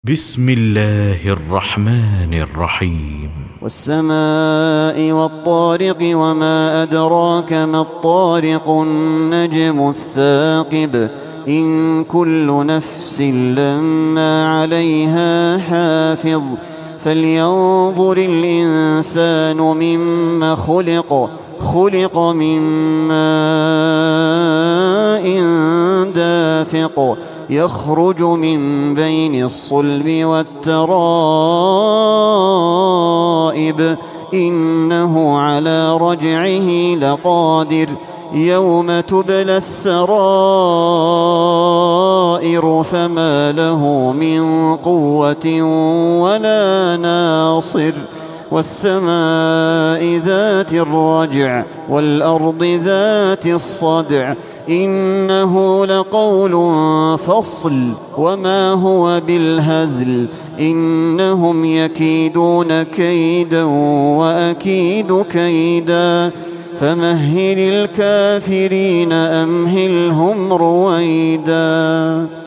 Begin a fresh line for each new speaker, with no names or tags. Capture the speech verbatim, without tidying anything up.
بسم الله الرحمن الرحيم.
والسماء والطارق وما أدراك ما الطارق النجم الثاقب إن كل نفس لما عليها حافظ فلينظر الإنسان مما خلق خلق من ماء دافق يخرج من بين الصلب والترائب إنه على رجعه لقادر يوم تبلى السرائر فما له من قوة ولا ناصر والسماء ذات الرجع والأرض ذات الصدع إنه لقول فصل وما هو بالهزل إنهم يكيدون كيدا وأكيد كيدا فمهل الكافرين أمهلهم رويدا.